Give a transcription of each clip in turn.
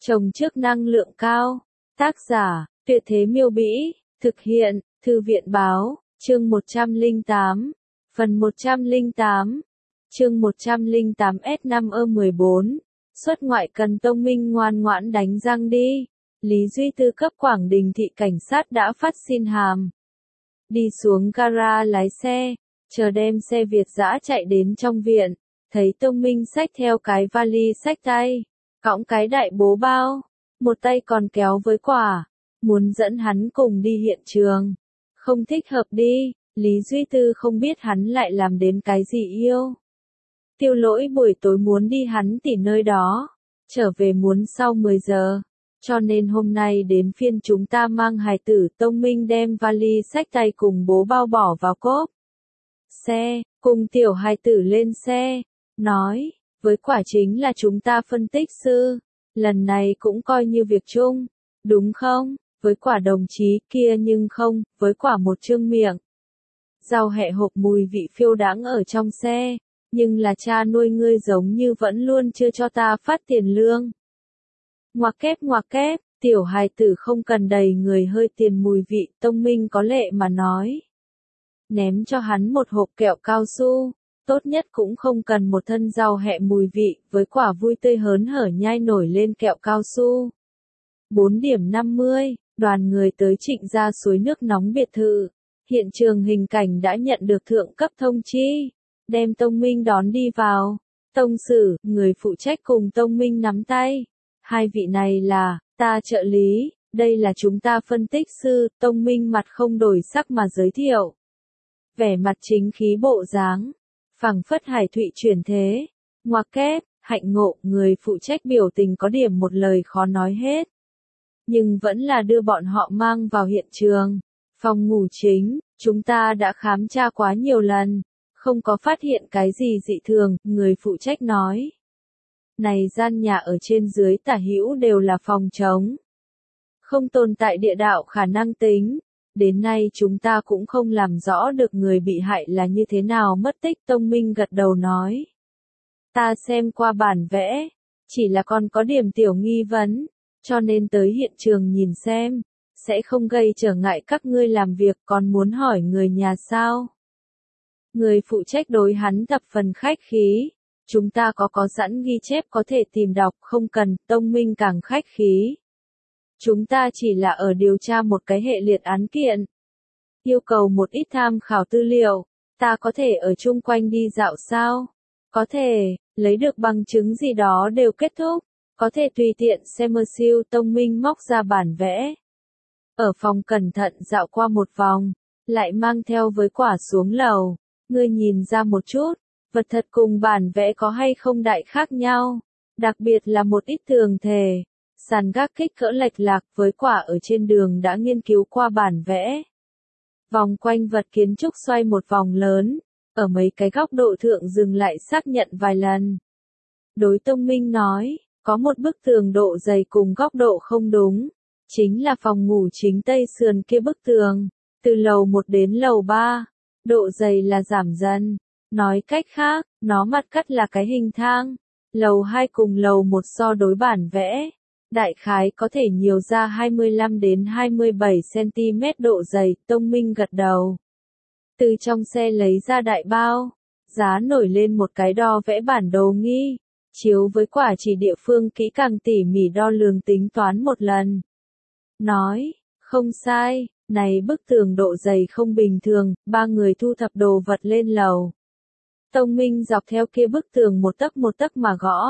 Trồng trước năng lượng cao. Tác giả, Tuyệt Thế Miêu Bĩ. Thực hiện, Thư viện Báo. Chương 108. Phần 108. Chương 108 S5E14. Xuất ngoại cần Tông Minh ngoan ngoãn đánh răng đi. Lý Duy Tư cấp Quảng Đình thị cảnh sát đã phát xin hàm. Đi xuống gara lái xe, chờ đem xe Việt dã chạy đến trong viện, thấy Tông Minh xách theo cái vali xách tay, cõng cái đại bố bao, một tay còn kéo với quả, muốn dẫn hắn cùng đi hiện trường. Không thích hợp đi, Lý Duy Tư không biết hắn lại làm đến cái gì yêu. Tiêu Lỗi buổi tối muốn đi hắn tỉ nơi đó, trở về muốn sau 10 giờ. Cho nên hôm nay đến phiên chúng ta mang hài tử. Tông Minh đem vali xách tay cùng bố bao bỏ vào cốp xe, cùng tiểu hài tử lên xe, nói, với quả chính là chúng ta phân tích sư, lần này cũng coi như việc chung, đúng không? Với quả đồng chí kia nhưng không, với quả một trương miệng. Rau hẹ hộp mùi vị phiêu đãng ở trong xe, nhưng là cha nuôi ngươi giống như vẫn luôn chưa cho ta phát tiền lương. Ngoặc kép, tiểu hài tử không cần đầy người hơi tiền mùi vị. Tông Minh có lệ mà nói. Ném cho hắn một hộp kẹo cao su, tốt nhất cũng không cần một thân rau hẹ mùi vị, với quả vui tươi hớn hở nhai nổi lên kẹo cao su. 4 điểm 50, đoàn người tới Trịnh Gia suối nước nóng biệt thự. Hiện trường hình cảnh đã nhận được thượng cấp thông chi, đem Tông Minh đón đi vào. Tông Sử, người phụ trách cùng Tông Minh nắm tay. Hai vị này là, ta trợ lý, đây là chúng ta phân tích sư. Tông Minh mặt không đổi sắc mà giới thiệu. Vẻ mặt chính khí bộ dáng, phảng phất hải thụy chuyển thế. Ngoặc kép, hạnh ngộ, người phụ trách biểu tình có điểm một lời khó nói hết. Nhưng vẫn là đưa bọn họ mang vào hiện trường. Phòng ngủ chính, chúng ta đã khám tra quá nhiều lần, không có phát hiện cái gì dị thường, người phụ trách nói. Này gian nhà ở trên dưới tả hữu đều là phòng trống. Không tồn tại địa đạo khả năng tính. Đến nay chúng ta cũng không làm rõ được người bị hại là như thế nào mất tích. Tông Minh gật đầu nói. Ta xem qua bản vẽ, chỉ là còn có điểm tiểu nghi vấn, cho nên tới hiện trường nhìn xem, sẽ không gây trở ngại các ngươi làm việc. Còn muốn hỏi người nhà sao? Người phụ trách đối hắn thập phần khách khí. Chúng ta có sẵn ghi chép có thể tìm đọc, không cần. Tông Minh càng khách khí. Chúng ta chỉ là ở điều tra một cái hệ liệt án kiện. Yêu cầu một ít tham khảo tư liệu. Ta có thể ở chung quanh đi dạo sao? Có thể, lấy được bằng chứng gì đó đều kết thúc. Có thể tùy tiện xem siêu. Tông Minh móc ra bản vẽ. Ở phòng cẩn thận dạo qua một vòng, lại mang theo với quả xuống lầu. Ngươi nhìn ra một chút, vật thật cùng bản vẽ có hay không đại khác nhau, đặc biệt là một ít tường thề, sàn gác kích cỡ lệch lạc. Với quả ở trên đường đã nghiên cứu qua bản vẽ. Vòng quanh vật kiến trúc xoay một vòng lớn, ở mấy cái góc độ thượng dừng lại xác nhận vài lần. Đối Tông Minh nói, có một bức tường độ dày cùng góc độ không đúng, chính là phòng ngủ chính tây sườn kia bức tường, từ lầu 1 đến lầu 3, độ dày là giảm dần. Nói cách khác, nó mặt cắt là cái hình thang. Lầu 2 cùng lầu 1 so đối bản vẽ, đại khái có thể nhiều ra 25 đến 27 cm độ dày. Tông Minh gật đầu. Từ trong xe lấy ra đại bao, giá nổi lên một cái đo vẽ bản đồ nghi, chiếu với quả chỉ địa phương kỹ càng tỉ mỉ đo lường tính toán một lần. Nói, không sai, này bức tường độ dày không bình thường. Ba người thu thập đồ vật lên lầu. Tông Minh dọc theo kia bức tường một tấc mà gõ.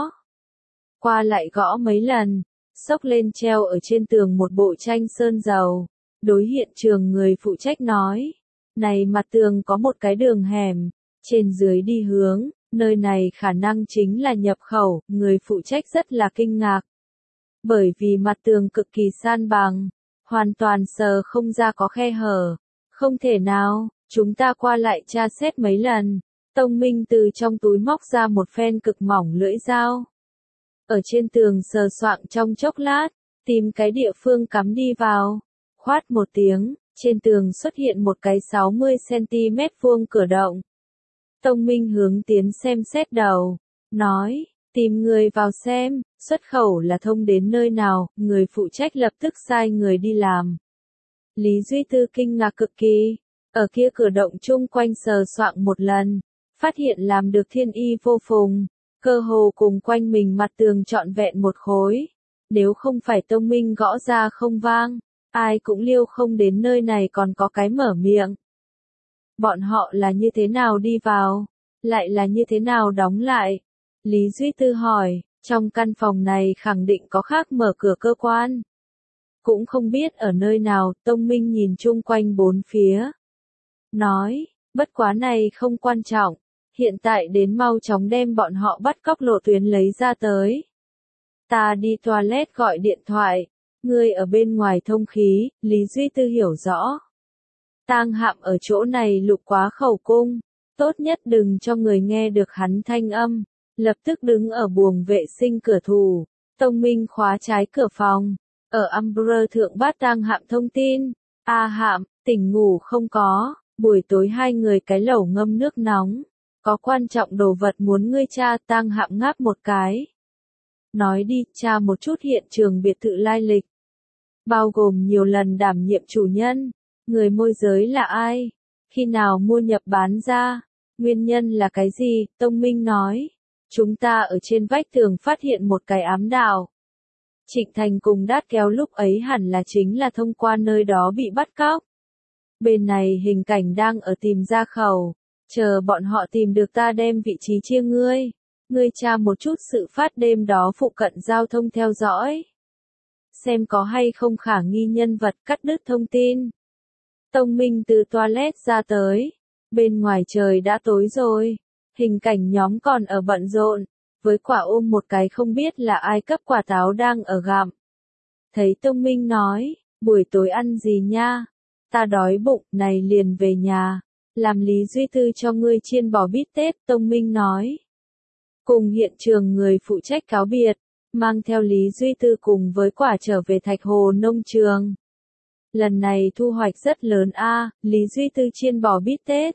Qua lại gõ mấy lần, xốc lên treo ở trên tường một bộ tranh sơn dầu. Đối hiện trường người phụ trách nói, này mặt tường có một cái đường hẻm, trên dưới đi hướng, nơi này khả năng chính là nhập khẩu. Người phụ trách rất là kinh ngạc. Bởi vì mặt tường cực kỳ san bằng, hoàn toàn sờ không ra có khe hở. Không thể nào, chúng ta qua lại tra xét mấy lần. Tông Minh từ trong túi móc ra một phen cực mỏng lưỡi dao. Ở trên tường sờ soạng trong chốc lát, tìm cái địa phương cắm đi vào. Khoát một tiếng, trên tường xuất hiện một cái 60 cm vuông cửa động. Tông Minh hướng tiến xem xét đầu, nói, tìm người vào xem. Xuất khẩu là thông đến nơi nào, người phụ trách lập tức sai người đi làm. Lý Duy Tư kinh ngạc cực kỳ, ở kia cửa động chung quanh sờ soạng một lần, phát hiện làm được thiên y vô phùng, cơ hồ cùng quanh mình mặt tường trọn vẹn một khối. Nếu không phải Tông Minh gõ ra không vang, ai cũng liêu không đến nơi này còn có cái mở miệng. Bọn họ là như thế nào đi vào, lại là như thế nào đóng lại? Lý Duy Tư hỏi, trong căn phòng này khẳng định có khác mở cửa cơ quan. Cũng không biết ở nơi nào, Tông Minh nhìn chung quanh bốn phía. Nói, bất quá này không quan trọng, hiện tại đến mau chóng đem bọn họ bắt cóc lộ tuyến lấy ra tới. Ta đi toilet gọi điện thoại, ngươi ở bên ngoài thông khí, Lý Duy Tư hiểu rõ. Tang Hạm ở chỗ này lục quá khẩu cung, tốt nhất đừng cho người nghe được hắn thanh âm, lập tức đứng ở buồng vệ sinh cửa thủ. Tông Minh khóa trái cửa phòng, ở Umbrella thượng bát Tang Hạm thông tin. A Hạm, tỉnh ngủ không có, buổi tối hai người cái lẩu ngâm nước nóng, có quan trọng đồ vật muốn ngươi tra. Tang Hạm ngáp một cái. Nói đi, tra một chút hiện trường biệt thự lai lịch. Bao gồm nhiều lần đảm nhiệm chủ nhân, người môi giới là ai, khi nào mua nhập bán ra, nguyên nhân là cái gì? Tông Minh nói, chúng ta ở trên vách tường phát hiện một cái ám đạo. Trịnh Thành cùng Đát Kéo lúc ấy hẳn là chính là thông qua nơi đó bị bắt cóc. Bên này Hình Cảnh đang ở tìm ra khẩu, chờ bọn họ tìm được ta đem vị trí chia ngươi. Ngươi tra một chút sự phát đêm đó phụ cận giao thông theo dõi. Xem có hay không khả nghi nhân vật, cắt đứt thông tin. Tông Minh từ toilet ra tới. Bên ngoài trời đã tối rồi. Hình Cảnh nhóm còn ở bận rộn. Với quả ôm một cái không biết là ai cấp quả táo đang ở gặm. Thấy Tông Minh nói, buổi tối ăn gì nha? Ta đói bụng, này liền về nhà. Làm Lý Duy Tư cho ngươi chiên bò bít tết, Tông Minh nói. Cùng hiện trường người phụ trách cáo biệt, mang theo Lý Duy Tư cùng với quả trở về Thạch Hồ nông trường. Lần này thu hoạch rất lớn a, Lý Duy Tư chiên bò bít tết.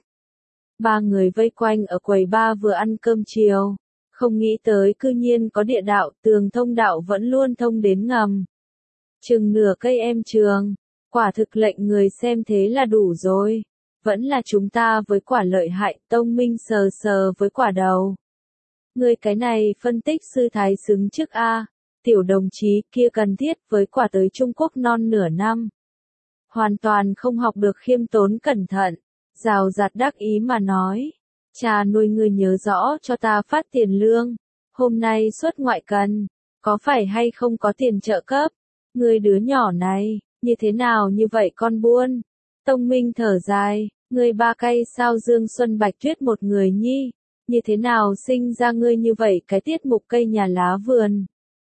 Ba người vây quanh ở quầy ba vừa ăn cơm chiều, không nghĩ tới cư nhiên có địa đạo, tường thông đạo vẫn luôn thông đến ngầm. Chừng nửa cây em trường, quả thực lệnh người xem thế là đủ rồi. Vẫn là chúng ta với quả lợi hại, Tông Minh sờ sờ với quả đầu. Người cái này phân tích sư thái xứng trước a, tiểu đồng chí kia cần thiết với quả tới Trung Quốc non nửa năm. Hoàn toàn không học được khiêm tốn cẩn thận, rào rạt đắc ý mà nói. Cha nuôi ngươi nhớ rõ cho ta phát tiền lương, hôm nay xuất ngoại cần, có phải hay không có tiền trợ cấp? Ngươi đứa nhỏ này, như thế nào như vậy con buôn? Tông Minh thở dài, ngươi ba cây sao Dương Xuân Bạch Tuyết một người nhi, như thế nào sinh ra ngươi như vậy cái tiết mục cây nhà lá vườn?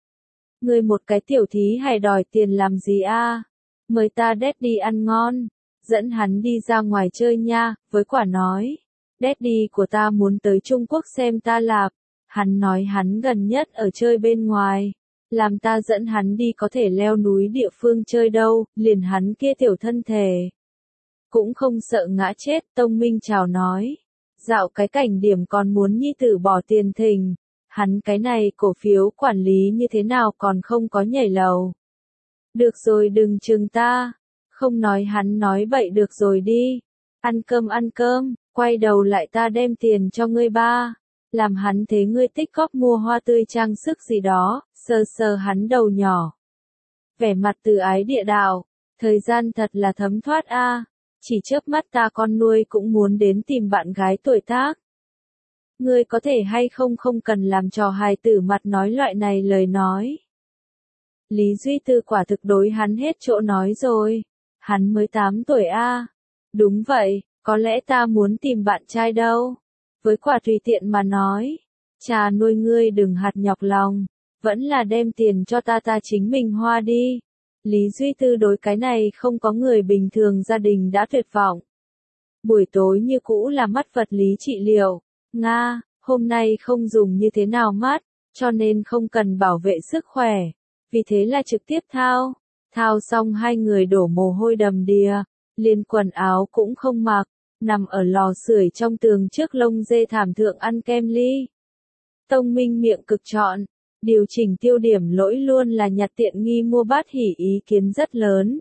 Ngươi một cái tiểu thí hãy đòi tiền làm gì a? Mời ta Daddy ăn ngon, dẫn hắn đi ra ngoài chơi nha, với quả nói. Daddy của ta muốn tới Trung Quốc xem ta lạp, hắn nói hắn gần nhất ở chơi bên ngoài, làm ta dẫn hắn đi có thể leo núi địa phương chơi đâu, liền hắn kia tiểu thân thể. Cũng không sợ ngã chết, Tông Minh chào nói. Dạo cái cảnh điểm còn muốn nhi tử bỏ tiền thình, hắn cái này cổ phiếu quản lý như thế nào còn không có nhảy lầu. Được rồi đừng chừng ta, không nói hắn nói bậy được rồi đi, ăn cơm, quay đầu lại ta đem tiền cho ngươi ba, làm hắn thế ngươi tích góp mua hoa tươi trang sức gì đó, sờ sờ hắn đầu nhỏ. Vẻ mặt từ ái địa đạo, thời gian thật là thấm thoát a. Chỉ chớp mắt ta con nuôi cũng muốn đến tìm bạn gái tuổi tác. Ngươi có thể hay không không cần làm trò hài tử mặt nói loại này lời nói. Lý Duy Tư quả thực đối hắn hết chỗ nói rồi. Hắn mới 8 tuổi a. Đúng vậy, có lẽ ta muốn tìm bạn trai đâu. Với quả tùy tiện mà nói. Cha nuôi ngươi đừng hạt nhọc lòng. Vẫn là đem tiền cho ta chính mình hoa đi. Lý Duy Tư đối cái này không có người bình thường gia đình đã tuyệt vọng. Buổi tối như cũ là mắt vật lý trị liệu. Nga, hôm nay không dùng như thế nào mắt, cho nên không cần bảo vệ sức khỏe. Vì thế là trực tiếp thao. Thao xong hai người đổ mồ hôi đầm đìa, liền quần áo cũng không mặc, nằm ở lò sưởi trong tường trước lông dê thảm thượng ăn kem ly. Tông Minh miệng cực trọn, Điều chỉnh tiêu điểm lỗi luôn là nhặt tiện nghi mua bát hỉ ý kiến rất lớn.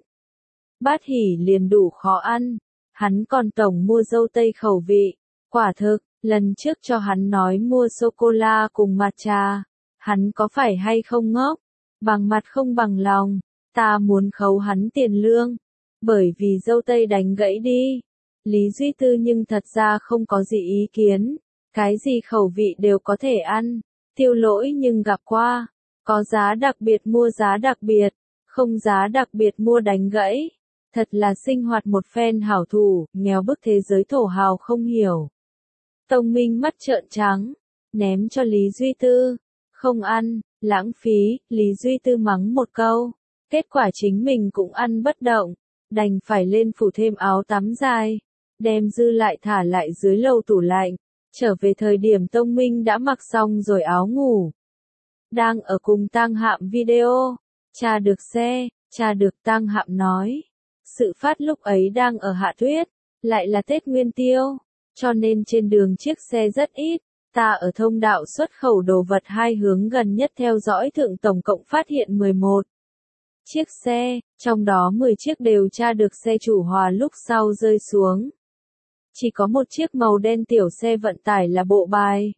Bát hỉ liền đủ khó ăn. Hắn còn tổng mua dâu tây khẩu vị. Quả thực, lần trước cho hắn nói mua sô-cô-la cùng matcha. Hắn có phải hay không ngốc? Bằng mặt không bằng lòng. Ta muốn khấu hắn tiền lương. Bởi vì dâu tây đánh gãy đi. Lý Duy Tư nhưng thật ra không có gì ý kiến. Cái gì khẩu vị đều có thể ăn. Tiêu Lỗi nhưng gặp qua. Có giá đặc biệt mua giá đặc biệt. Không giá đặc biệt mua đánh gãy. Thật là sinh hoạt một phen hảo thủ, nghèo bức thế giới thổ hào không hiểu. Tông Minh mắt trợn trắng. Ném cho Lý Duy Tư. Không ăn, lãng phí, Lý Duy Tư mắng một câu. Kết quả chính mình cũng ăn bất động. Đành phải lên phủ thêm áo tắm dài. Đem dư lại thả lại dưới lầu tủ lạnh. Trở về thời điểm Tông Minh đã mặc xong rồi áo ngủ. Đang ở cùng Tang Hạm video. Tra được xe, tra được Tang Hạm nói. Sự phát lúc ấy đang ở hạ tuyết. Lại là Tết Nguyên Tiêu. Cho nên trên đường chiếc xe rất ít. Ta ở thông đạo xuất khẩu đồ vật hai hướng gần nhất theo dõi thượng tổng cộng phát hiện 11 chiếc xe, trong đó 10 chiếc đều tra được xe chủ hòa lúc sau rơi xuống. Chỉ có một chiếc màu đen tiểu xe vận tải là bộ bài.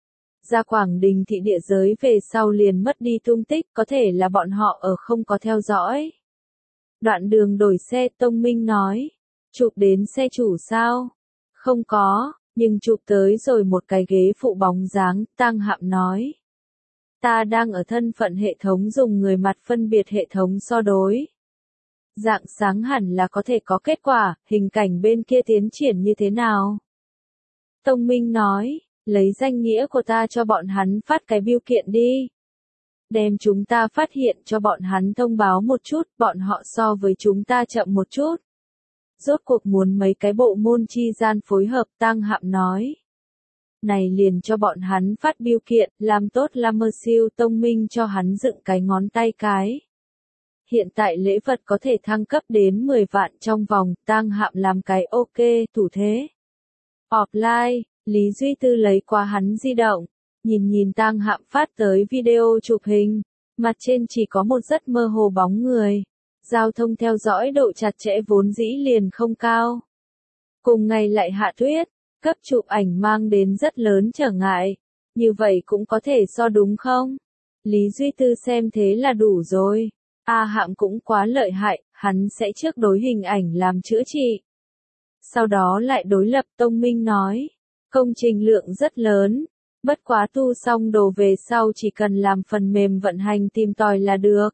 Ra Quảng Đình thị địa giới về sau liền mất đi tung tích, có thể là bọn họ ở không có theo dõi. Đoạn đường đổi xe Tông Minh nói. Chụp đến xe chủ sao? Không có, nhưng chụp tới rồi một cái ghế phụ bóng dáng, Tang Hạm nói. Ta đang ở thân phận hệ thống dùng người mặt phân biệt hệ thống so đối. Rạng sáng hẳn là có thể có kết quả, hình cảnh bên kia tiến triển như thế nào? Tông Minh nói, lấy danh nghĩa của ta cho bọn hắn phát cái bưu kiện đi. Đem chúng ta phát hiện cho bọn hắn thông báo một chút, bọn họ so với chúng ta chậm một chút. Rốt cuộc muốn mấy cái bộ môn chi gian phối hợp, Tang Hạm nói. Này liền cho bọn hắn phát bưu kiện, làm tốt mơ siêu Tông Minh cho hắn dựng cái ngón tay cái. Hiện tại lễ vật có thể thăng cấp đến 10 vạn trong vòng, Tang Hạm làm cái ok, thủ thế. Offline, Lý Duy Tư lấy qua hắn di động, nhìn Tang Hạm phát tới video chụp hình, mặt trên chỉ có một rất mơ hồ bóng người. Giao thông theo dõi độ chặt chẽ vốn dĩ liền không cao. Cùng ngày lại hạ tuyết, cấp chụp ảnh mang đến rất lớn trở ngại. Như vậy cũng có thể so đúng không? Lý Duy Tư xem thế là đủ rồi. A Hạm cũng quá lợi hại, hắn sẽ trước đối hình ảnh làm chữa trị. Sau đó lại đối lập Tông Minh nói. Công trình lượng rất lớn. Bất quá tu xong đồ về sau chỉ cần làm phần mềm vận hành tìm tòi là được.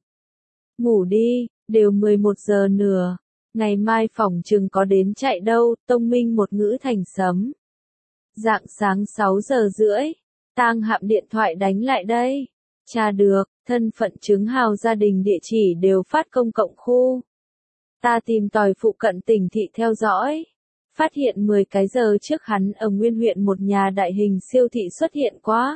Ngủ đi, đều 11 giờ nửa. Ngày mai phỏng chừng có đến chạy đâu, Tông Minh một ngữ thành sấm. Rạng sáng 6 giờ rưỡi, Tang Hạm điện thoại đánh lại đây. Tra được, thân phận chứng hào gia đình địa chỉ đều phát công cộng khu. Ta tìm tòi phụ cận tỉnh thị theo dõi. Phát hiện 10 cái giờ trước hắn ở Nguyên huyện một nhà đại hình siêu thị xuất hiện quá.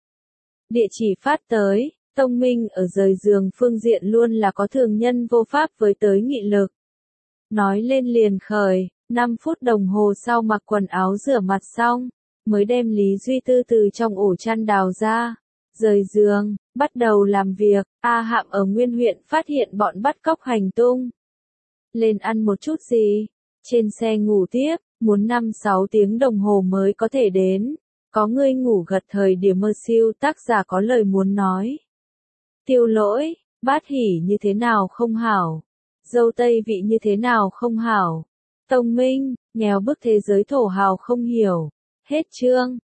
Địa chỉ phát tới, Tông Minh ở rời giường phương diện luôn là có thường nhân vô pháp với tới nghị lực. Nói lên liền khởi, 5 phút đồng hồ sau mặc quần áo rửa mặt xong, mới đem Lý Duy Tư từ trong ổ chăn đào ra. Rời giường, bắt đầu làm việc, A Hạm ở Nguyên huyện phát hiện bọn bắt cóc hành tung. Lên ăn một chút gì? Trên xe ngủ tiếp, muốn 5-6 tiếng đồng hồ mới có thể đến. Có người ngủ gật thời điểm mơ siêu tác giả có lời muốn nói. Tiêu Lỗi, bát hỉ như thế nào không hảo? Dâu tây vị như thế nào không hảo? Tông Minh, nghèo bức thế giới thổ hào không hiểu. Hết chương.